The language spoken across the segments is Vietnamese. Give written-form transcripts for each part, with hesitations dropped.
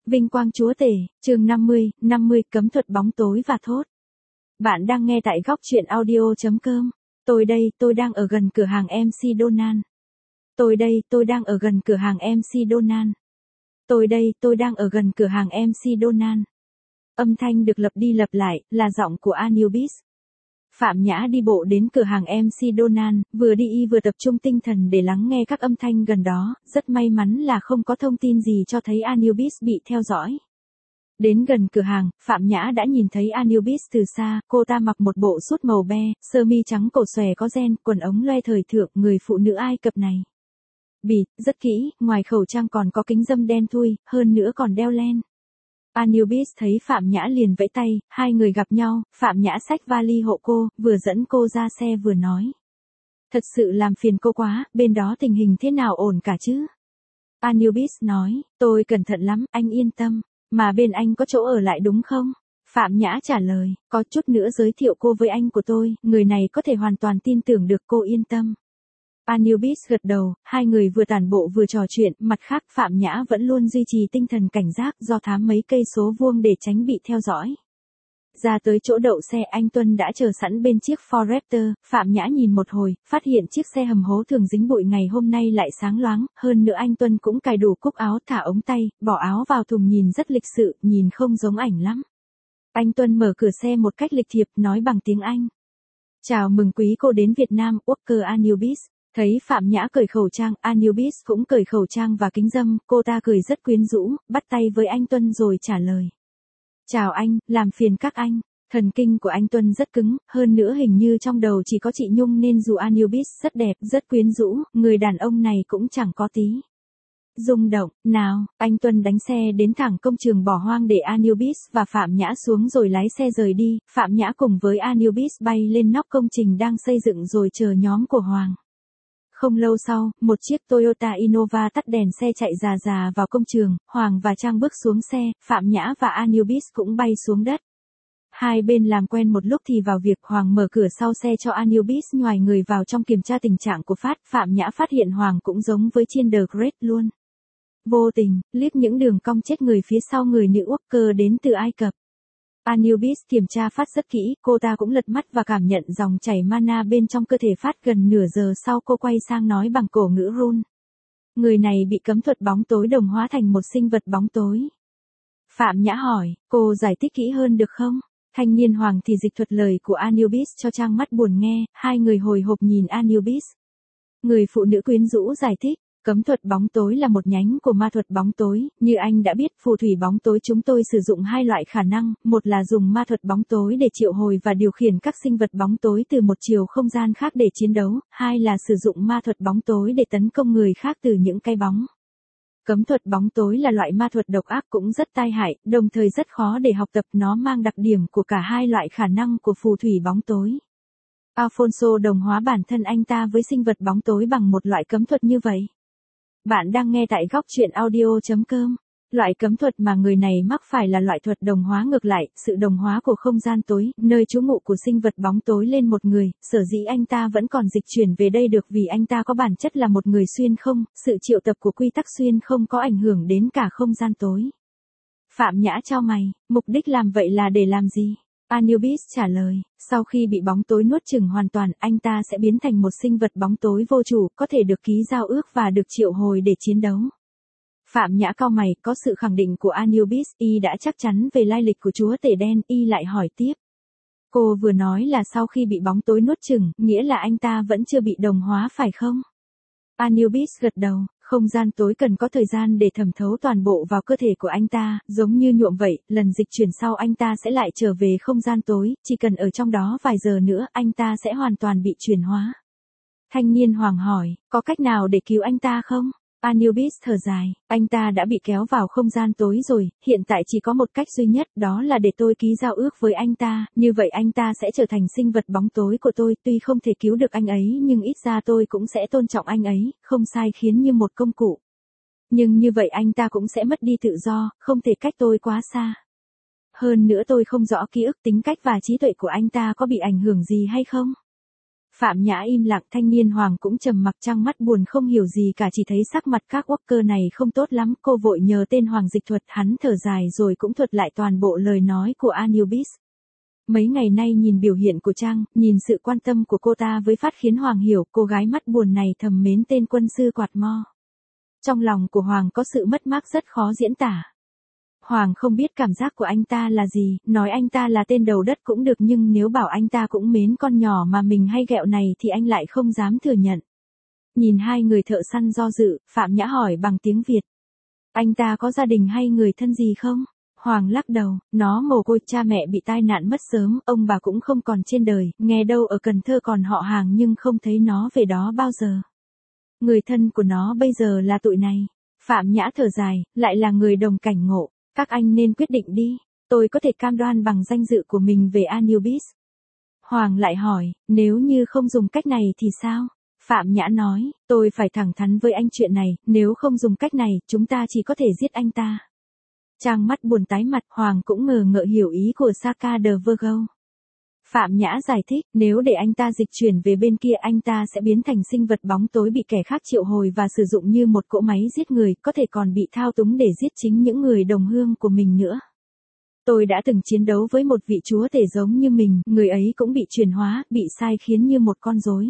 Vinh quang chúa tể, chương 50, cấm thuật bóng tối và thốt. Bạn đang nghe tại góc truyện audio.com. Tôi đang ở gần cửa hàng MC Donan. Tôi đang ở gần cửa hàng MC Donan. Tôi đang ở gần cửa hàng MC Donan. Âm thanh được lặp đi lặp lại, là giọng của Anubis. Phạm Nhã đi bộ đến cửa hàng MC Donan, vừa đi y vừa tập trung tinh thần để lắng nghe các âm thanh gần đó, rất may mắn là không có thông tin gì cho thấy Anubis bị theo dõi. Đến gần cửa hàng, Phạm Nhã đã nhìn thấy Anubis từ xa, cô ta mặc một bộ sút màu be, sơ mi trắng cổ xòe có ren, quần ống loe thời thượng, người phụ nữ Ai Cập này. Bịt, rất kỹ, ngoài khẩu trang còn có kính râm đen thui, hơn nữa còn đeo len. Anubis thấy Phạm Nhã liền vẫy tay, hai người gặp nhau, Phạm Nhã xách vali hộ cô, vừa dẫn cô ra xe vừa nói. Thật sự làm phiền cô quá, bên đó tình hình thế nào ổn cả chứ? Anubis nói, tôi cẩn thận lắm, anh yên tâm, mà bên anh có chỗ ở lại đúng không? Phạm Nhã trả lời, có chút nữa giới thiệu cô với anh của tôi, người này có thể hoàn toàn tin tưởng được, cô yên tâm. Anubis gật đầu, hai người vừa tản bộ vừa trò chuyện, mặt khác Phạm Nhã vẫn luôn duy trì tinh thần cảnh giác do thám mấy cây số vuông để tránh bị theo dõi. Ra tới chỗ đậu xe anh Tuân đã chờ sẵn bên chiếc Ford Raptor, Phạm Nhã nhìn một hồi, phát hiện chiếc xe hầm hố thường dính bụi ngày hôm nay lại sáng loáng, hơn nữa anh Tuân cũng cài đủ cúc áo, thả ống tay, bỏ áo vào thùng nhìn rất lịch sự, nhìn không giống ảnh lắm. Anh Tuân mở cửa xe một cách lịch thiệp, nói bằng tiếng Anh. Chào mừng quý cô đến Việt Nam, Walker Anubis. Thấy Phạm Nhã cởi khẩu trang, Anubis cũng cởi khẩu trang và kính râm, cô ta cười rất quyến rũ, bắt tay với anh Tuân rồi trả lời. Chào anh, làm phiền các anh. Thần kinh của anh Tuân rất cứng, hơn nữa hình như trong đầu chỉ có chị Nhung nên dù Anubis rất đẹp, rất quyến rũ, người đàn ông này cũng chẳng có tí rung động. Nào, anh Tuân đánh xe đến thẳng công trường bỏ hoang để Anubis và Phạm Nhã xuống rồi lái xe rời đi, Phạm Nhã cùng với Anubis bay lên nóc công trình đang xây dựng rồi chờ nhóm của Hoàng. Không lâu sau, một chiếc Toyota Innova tắt đèn xe chạy rà vào công trường, Hoàng và Trang bước xuống xe, Phạm Nhã và Anubis cũng bay xuống đất. Hai bên làm quen một lúc thì vào việc, Hoàng mở cửa sau xe cho Anubis nhoài người vào trong kiểm tra tình trạng của Phát, Phạm Nhã phát hiện Hoàng cũng giống với trên The Great luôn. Vô tình, liếc những đường cong chết người phía sau người nữ Walker đến từ Ai Cập. Anubis kiểm tra Phát rất kỹ, cô ta cũng lật mắt và cảm nhận dòng chảy mana bên trong cơ thể Phát. Gần nửa giờ sau cô quay sang nói bằng cổ ngữ run. Người này bị cấm thuật bóng tối đồng hóa thành một sinh vật bóng tối. Phạm Nhã hỏi, cô giải thích kỹ hơn được không? Thanh niên Hoàng thì dịch thuật lời của Anubis cho Trang mắt buồn nghe, hai người hồi hộp nhìn Anubis. Người phụ nữ quyến rũ giải thích. Cấm thuật bóng tối là một nhánh của ma thuật bóng tối, như anh đã biết, phù thủy bóng tối chúng tôi sử dụng hai loại khả năng, một là dùng ma thuật bóng tối để triệu hồi và điều khiển các sinh vật bóng tối từ một chiều không gian khác để chiến đấu, hai là sử dụng ma thuật bóng tối để tấn công người khác từ những cái bóng. Cấm thuật bóng tối là loại ma thuật độc ác cũng rất tai hại, đồng thời rất khó để học tập, nó mang đặc điểm của cả hai loại khả năng của phù thủy bóng tối. Alfonso đồng hóa bản thân anh ta với sinh vật bóng tối bằng một loại cấm thuật như vậy. Bạn đang nghe tại góc truyện audio.com. Loại cấm thuật mà người này mắc phải là loại thuật đồng hóa ngược lại, sự đồng hóa của không gian tối, nơi trú ngụ của sinh vật bóng tối lên một người, sở dĩ anh ta vẫn còn dịch chuyển về đây được vì anh ta có bản chất là một người xuyên không, sự triệu tập của quy tắc xuyên không có ảnh hưởng đến cả không gian tối. Phạm Nhã chau mày, mục đích làm vậy là để làm gì? Anubis trả lời, sau khi bị bóng tối nuốt chửng hoàn toàn, anh ta sẽ biến thành một sinh vật bóng tối vô chủ, có thể được ký giao ước và được triệu hồi để chiến đấu. Phạm Nhã cau mày, có sự khẳng định của Anubis, y đã chắc chắn về lai lịch của chúa tể đen, y lại hỏi tiếp. Cô vừa nói là sau khi bị bóng tối nuốt chửng, nghĩa là anh ta vẫn chưa bị đồng hóa phải không? Anubis gật đầu. Không gian tối cần có thời gian để thẩm thấu toàn bộ vào cơ thể của anh ta, giống như nhuộm vậy, lần dịch chuyển sau anh ta sẽ lại trở về không gian tối, chỉ cần ở trong đó vài giờ nữa anh ta sẽ hoàn toàn bị chuyển hóa. Thanh niên Hoàng hỏi, có cách nào để cứu anh ta không? Anubis thở dài, anh ta đã bị kéo vào không gian tối rồi, hiện tại chỉ có một cách duy nhất, đó là để tôi ký giao ước với anh ta, như vậy anh ta sẽ trở thành sinh vật bóng tối của tôi, tuy không thể cứu được anh ấy nhưng ít ra tôi cũng sẽ tôn trọng anh ấy, không sai khiến như một công cụ. Nhưng như vậy anh ta cũng sẽ mất đi tự do, không thể cách tôi quá xa. Hơn nữa tôi không rõ ký ức, tính cách và trí tuệ của anh ta có bị ảnh hưởng gì hay không? Phạm Nhã im lặng, thanh niên Hoàng cũng trầm mặc, trăng mắt buồn không hiểu gì cả, chỉ thấy sắc mặt các worker này không tốt lắm, cô vội nhờ tên Hoàng dịch thuật, hắn thở dài rồi cũng thuật lại toàn bộ lời nói của Anubis. Mấy ngày nay nhìn biểu hiện của Trang, nhìn sự quan tâm của cô ta với Phát khiến Hoàng hiểu, cô gái mắt buồn này thầm mến tên quân sư quạt mo. Trong lòng của Hoàng có sự mất mát rất khó diễn tả. Hoàng không biết cảm giác của anh ta là gì, nói anh ta là tên đầu đất cũng được, nhưng nếu bảo anh ta cũng mến con nhỏ mà mình hay ghẹo này thì anh lại không dám thừa nhận. Nhìn hai người thợ săn do dự, Phạm Nhã hỏi bằng tiếng Việt. Anh ta có gia đình hay người thân gì không? Hoàng lắc đầu, nó mồ côi, cha mẹ bị tai nạn mất sớm, ông bà cũng không còn trên đời, nghe đâu ở Cần Thơ còn họ hàng nhưng không thấy nó về đó bao giờ. Người thân của nó bây giờ là tụi này. Phạm Nhã thở dài, lại là người đồng cảnh ngộ. Các anh nên quyết định đi, tôi có thể cam đoan bằng danh dự của mình về Anubis. Hoàng lại hỏi, nếu như không dùng cách này thì sao? Phạm Nhã nói, tôi phải thẳng thắn với anh chuyện này, nếu không dùng cách này, chúng ta chỉ có thể giết anh ta. Trang mắt buồn tái mặt, Hoàng cũng ngờ ngợ hiểu ý của Saka de Virgo. Phạm Nhã giải thích, nếu để anh ta dịch chuyển về bên kia, anh ta sẽ biến thành sinh vật bóng tối bị kẻ khác triệu hồi và sử dụng như một cỗ máy giết người, có thể còn bị thao túng để giết chính những người đồng hương của mình nữa. Tôi đã từng chiến đấu với một vị chúa tể giống như mình, người ấy cũng bị chuyển hóa, bị sai khiến như một con rối.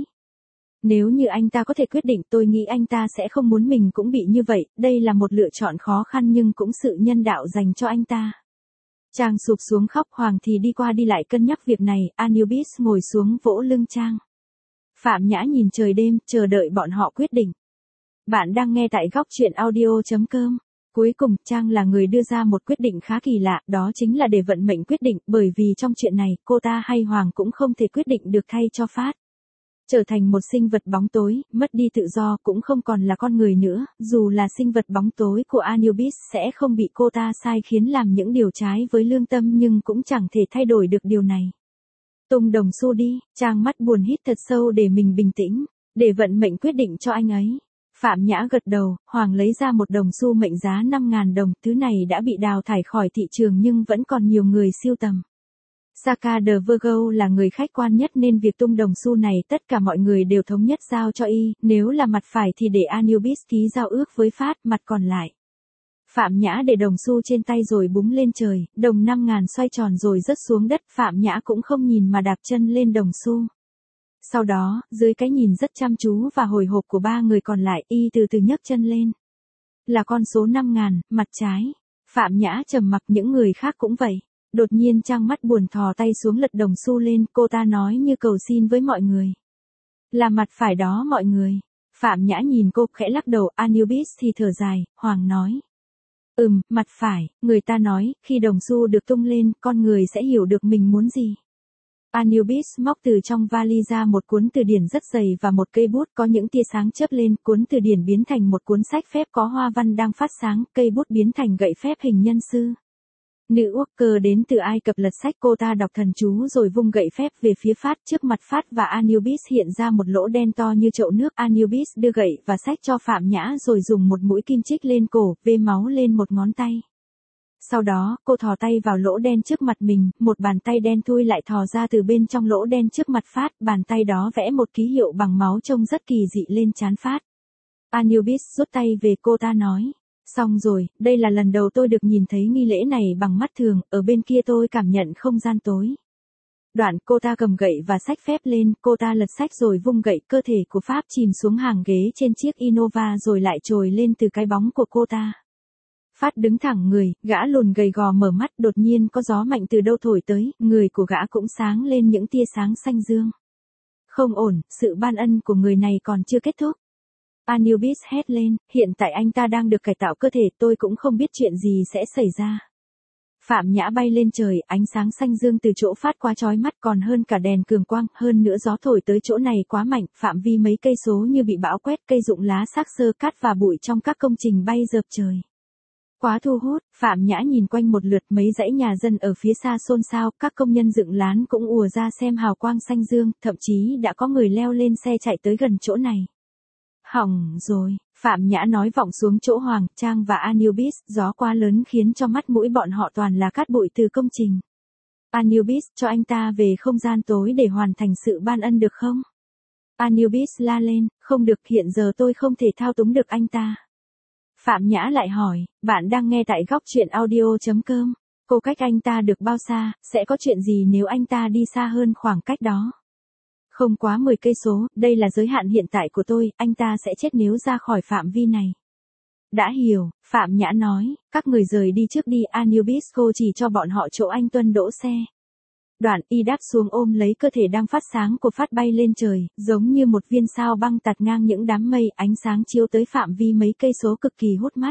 Nếu như anh ta có thể quyết định, tôi nghĩ anh ta sẽ không muốn mình cũng bị như vậy, đây là một lựa chọn khó khăn nhưng cũng sự nhân đạo dành cho anh ta. Trang sụp xuống khóc, Hoàng thì đi qua đi lại cân nhắc việc này, Anubis ngồi xuống vỗ lưng Trang. Phạm Nhã nhìn trời đêm, chờ đợi bọn họ quyết định. Bạn đang nghe tại góc truyện audio.com. Cuối cùng, Trang là người đưa ra một quyết định khá kỳ lạ, đó chính là để vận mệnh quyết định, bởi vì trong chuyện này, cô ta hay Hoàng cũng không thể quyết định được thay cho Phát. Trở thành một sinh vật bóng tối, mất đi tự do, cũng không còn là con người nữa, dù là sinh vật bóng tối của Anubis sẽ không bị cô ta sai khiến làm những điều trái với lương tâm, nhưng cũng chẳng thể thay đổi được điều này. Tung đồng xu đi, Trang mắt buồn hít thật sâu để mình bình tĩnh, để vận mệnh quyết định cho anh ấy. Phạm Nhã gật đầu, Hoàng lấy ra một đồng xu mệnh giá 5.000 đồng, thứ này đã bị đào thải khỏi thị trường nhưng vẫn còn nhiều người sưu tầm. Saka de Virgo là người khách quan nhất nên việc tung đồng xu này tất cả mọi người đều thống nhất giao cho y, nếu là mặt phải thì để Anubis ký giao ước với Phát, mặt còn lại. Phạm Nhã để đồng xu trên tay rồi búng lên trời, đồng 5.000 xoay tròn rồi rớt xuống đất, Phạm Nhã cũng không nhìn mà đạp chân lên đồng xu. Sau đó, dưới cái nhìn rất chăm chú và hồi hộp của ba người còn lại, y từ từ nhấc chân lên. Là con số 5.000, mặt trái. Phạm Nhã trầm mặc, những người khác cũng vậy. Đột nhiên Trang mắt buồn thò tay xuống lật đồng xu lên, cô ta nói như cầu xin với mọi người. Là mặt phải đó mọi người. Phạm Nhã nhìn cô, khẽ lắc đầu, Anubis thì thở dài, Hoàng nói. Mặt phải, người ta nói, khi đồng xu được tung lên, con người sẽ hiểu được mình muốn gì. Anubis móc từ trong vali ra một cuốn từ điển rất dày và một cây bút có những tia sáng chớp lên, cuốn từ điển biến thành một cuốn sách phép có hoa văn đang phát sáng, cây bút biến thành gậy phép hình nhân sư. Nữ worker đến từ Ai Cập lật sách, cô ta đọc thần chú rồi vung gậy phép về phía Phát, trước mặt Phát và Anubis hiện ra một lỗ đen to như chậu nước. Anubis đưa gậy và sách cho Phạm Nhã rồi dùng một mũi kim chích lên cổ, vê máu lên một ngón tay. Sau đó, cô thò tay vào lỗ đen trước mặt mình, một bàn tay đen thui lại thò ra từ bên trong lỗ đen trước mặt Phát, bàn tay đó vẽ một ký hiệu bằng máu trông rất kỳ dị lên trán Phát. Anubis rút tay về, cô ta nói. Xong rồi, đây là lần đầu tôi được nhìn thấy nghi lễ này bằng mắt thường, ở bên kia tôi cảm nhận không gian tối. Đoạn cô ta cầm gậy và sách phép lên, cô ta lật sách rồi vung gậy, cơ thể của Pháp chìm xuống hàng ghế trên chiếc Innova rồi lại trồi lên từ cái bóng của cô ta. Phát đứng thẳng người, gã lùn gầy gò mở mắt, đột nhiên có gió mạnh từ đâu thổi tới, người của gã cũng sáng lên những tia sáng xanh dương. Không ổn, sự ban ân của người này còn chưa kết thúc. Anubis hét lên, hiện tại anh ta đang được cải tạo cơ thể, tôi cũng không biết chuyện gì sẽ xảy ra. Phạm Nhã bay lên trời, ánh sáng xanh dương từ chỗ Phát quá chói mắt, còn hơn cả đèn cường quang, hơn nữa gió thổi tới chỗ này quá mạnh, phạm vi mấy cây số như bị bão quét, cây rụng lá xác xơ, cát và bụi trong các công trình bay dợp trời. Quá thu hút, Phạm Nhã nhìn quanh một lượt, mấy dãy nhà dân ở phía xa xôn xao, các công nhân dựng lán cũng ùa ra xem hào quang xanh dương, thậm chí đã có người leo lên xe chạy tới gần chỗ này. Hỏng rồi, Phạm Nhã nói vọng xuống chỗ Hoàng, Trang và Anubis, gió quá lớn khiến cho mắt mũi bọn họ toàn là cát bụi từ công trình. Anubis, cho anh ta về không gian tối để hoàn thành sự ban ân được không? Anubis la lên, không được, hiện giờ tôi không thể thao túng được anh ta. Phạm Nhã lại hỏi, bạn đang nghe tại góc truyện audio.com. Cô cách anh ta được bao xa, sẽ có chuyện gì nếu anh ta đi xa hơn khoảng cách đó? Không quá 10 cây số, đây là giới hạn hiện tại của tôi, anh ta sẽ chết nếu ra khỏi phạm vi này. Đã hiểu, Phạm Nhã nói, các người rời đi trước đi, Anubis cô chỉ cho bọn họ chỗ anh Tuân đỗ xe. Đoạn y đáp xuống ôm lấy cơ thể đang phát sáng của Phát bay lên trời, giống như một viên sao băng tạt ngang những đám mây, ánh sáng chiếu tới phạm vi mấy cây số cực kỳ hút mắt.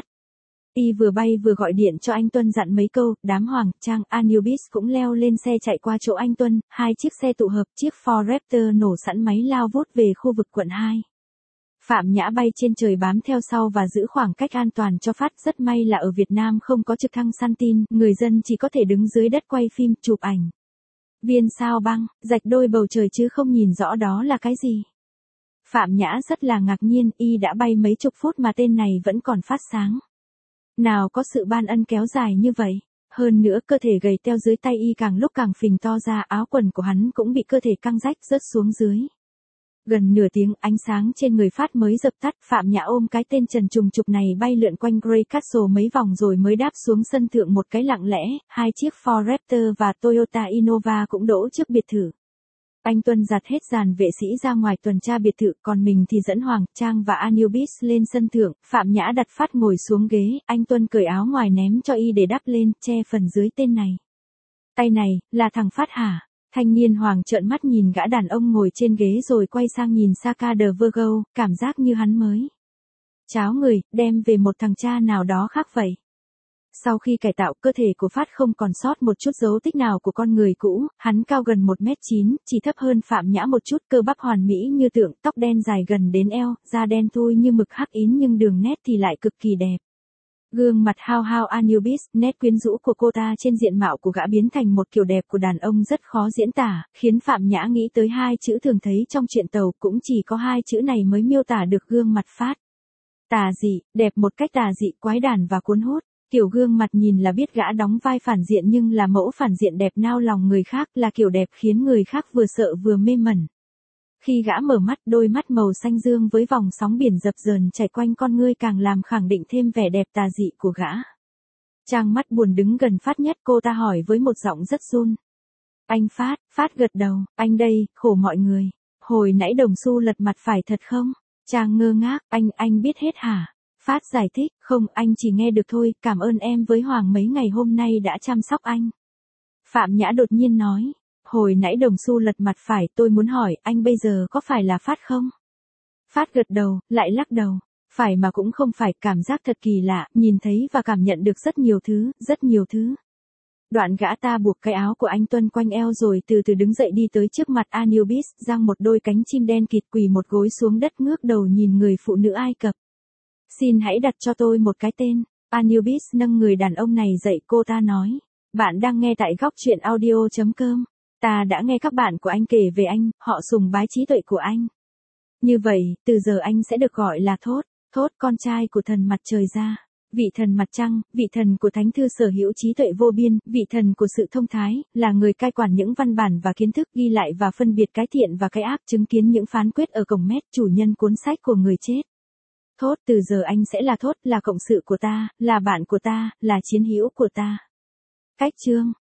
Y vừa bay vừa gọi điện cho anh Tuân dặn mấy câu, đám Hoàng, Trang, Anubis cũng leo lên xe chạy qua chỗ anh Tuân, hai chiếc xe tụ hợp, chiếc Ford Raptor nổ sẵn máy lao vút về khu vực quận 2. Phạm Nhã bay trên trời bám theo sau và giữ khoảng cách an toàn cho Phát, rất may là ở Việt Nam không có trực thăng săn tin, người dân chỉ có thể đứng dưới đất quay phim, chụp ảnh. Viên sao băng, rạch đôi bầu trời chứ không nhìn rõ đó là cái gì. Phạm Nhã rất là ngạc nhiên, y đã bay mấy chục phút mà tên này vẫn còn phát sáng. Nào có sự ban ân kéo dài như vậy. Hơn nữa cơ thể gầy teo dưới tay y càng lúc càng phình to ra, áo quần của hắn cũng bị cơ thể căng rách rớt xuống dưới. Gần nửa tiếng ánh sáng trên người Phát mới dập tắt, Phạm Nhã ôm cái tên trần trùng trục này bay lượn quanh Grey Castle mấy vòng rồi mới đáp xuống sân thượng một cái lặng lẽ, hai chiếc Ford Raptor và Toyota Innova cũng đỗ trước biệt thự. Anh Tuân giặt hết dàn vệ sĩ ra ngoài tuần tra biệt thự, còn mình thì dẫn Hoàng, Trang và Anubis lên sân thượng, Phạm Nhã đặt Phát ngồi xuống ghế, anh Tuân cởi áo ngoài ném cho y để đắp lên, che phần dưới tên này. Tay này, là thằng Phát hả? Thanh niên Hoàng trợn mắt nhìn gã đàn ông ngồi trên ghế rồi quay sang nhìn Saka de Virgo, cảm giác như hắn mới cháo người, đem về một thằng cha nào đó khác vậy. Sau khi cải tạo, cơ thể của Phát không còn sót một chút dấu tích nào của con người cũ, hắn cao gần 1m9, chỉ thấp hơn Phạm Nhã một chút, cơ bắp hoàn mỹ như tượng, tóc đen dài gần đến eo, da đen thui như mực hắc ín nhưng đường nét thì lại cực kỳ đẹp. Gương mặt hao hao Anubis, nét quyến rũ của cô ta trên diện mạo của gã biến thành một kiểu đẹp của đàn ông rất khó diễn tả, khiến Phạm Nhã nghĩ tới hai chữ thường thấy trong truyện Tàu, cũng chỉ có hai chữ này mới miêu tả được gương mặt Phát. Tà dị, đẹp một cách tà dị, quái đản và cuốn hút. Kiểu gương mặt nhìn là biết gã đóng vai phản diện nhưng là mẫu phản diện đẹp nao lòng người khác, là kiểu đẹp khiến người khác vừa sợ vừa mê mẩn. Khi gã mở mắt, đôi mắt màu xanh dương với vòng sóng biển dập dờn chảy quanh con ngươi càng làm khẳng định thêm vẻ đẹp tà dị của gã. Trang mắt buồn đứng gần Phát nhất, cô ta hỏi với một giọng rất run. Anh Phát, Phát gật đầu, anh đây, khổ mọi người. Hồi nãy đồng xu lật mặt phải thật không? Trang ngơ ngác, anh biết hết hả? Phát giải thích, không, anh chỉ nghe được thôi, cảm ơn em với Hoàng mấy ngày hôm nay đã chăm sóc anh. Phạm Nhã đột nhiên nói, hồi nãy đồng xu lật mặt phải, tôi muốn hỏi, anh bây giờ có phải là Phát không? Phát gật đầu, lại lắc đầu, phải mà cũng không phải, cảm giác thật kỳ lạ, nhìn thấy và cảm nhận được rất nhiều thứ, rất nhiều thứ. Đoạn gã ta buộc cái áo của anh Tuân quanh eo rồi từ từ đứng dậy đi tới trước mặt Anubis, giang một đôi cánh chim đen kịt, quỳ một gối xuống đất ngước đầu nhìn người phụ nữ Ai Cập. Xin hãy đặt cho tôi một cái tên. Anubis nâng người đàn ông này dậy, cô ta nói. Bạn đang nghe tại góc truyện audio.com. Ta đã nghe các bạn của anh kể về anh, họ sùng bái trí tuệ của anh. Như vậy, từ giờ anh sẽ được gọi là Thốt, Thốt con trai của thần mặt trời ra. Vị thần mặt trăng, vị thần của thánh thư sở hữu trí tuệ vô biên, vị thần của sự thông thái, là người cai quản những văn bản và kiến thức, ghi lại và phân biệt cái thiện và cái ác, chứng kiến những phán quyết ở cổng mét, chủ nhân cuốn sách của người chết. Thốt, từ giờ anh sẽ là Thốt, là cộng sự của ta, là bạn của ta, là chiến hữu của ta. Cách chương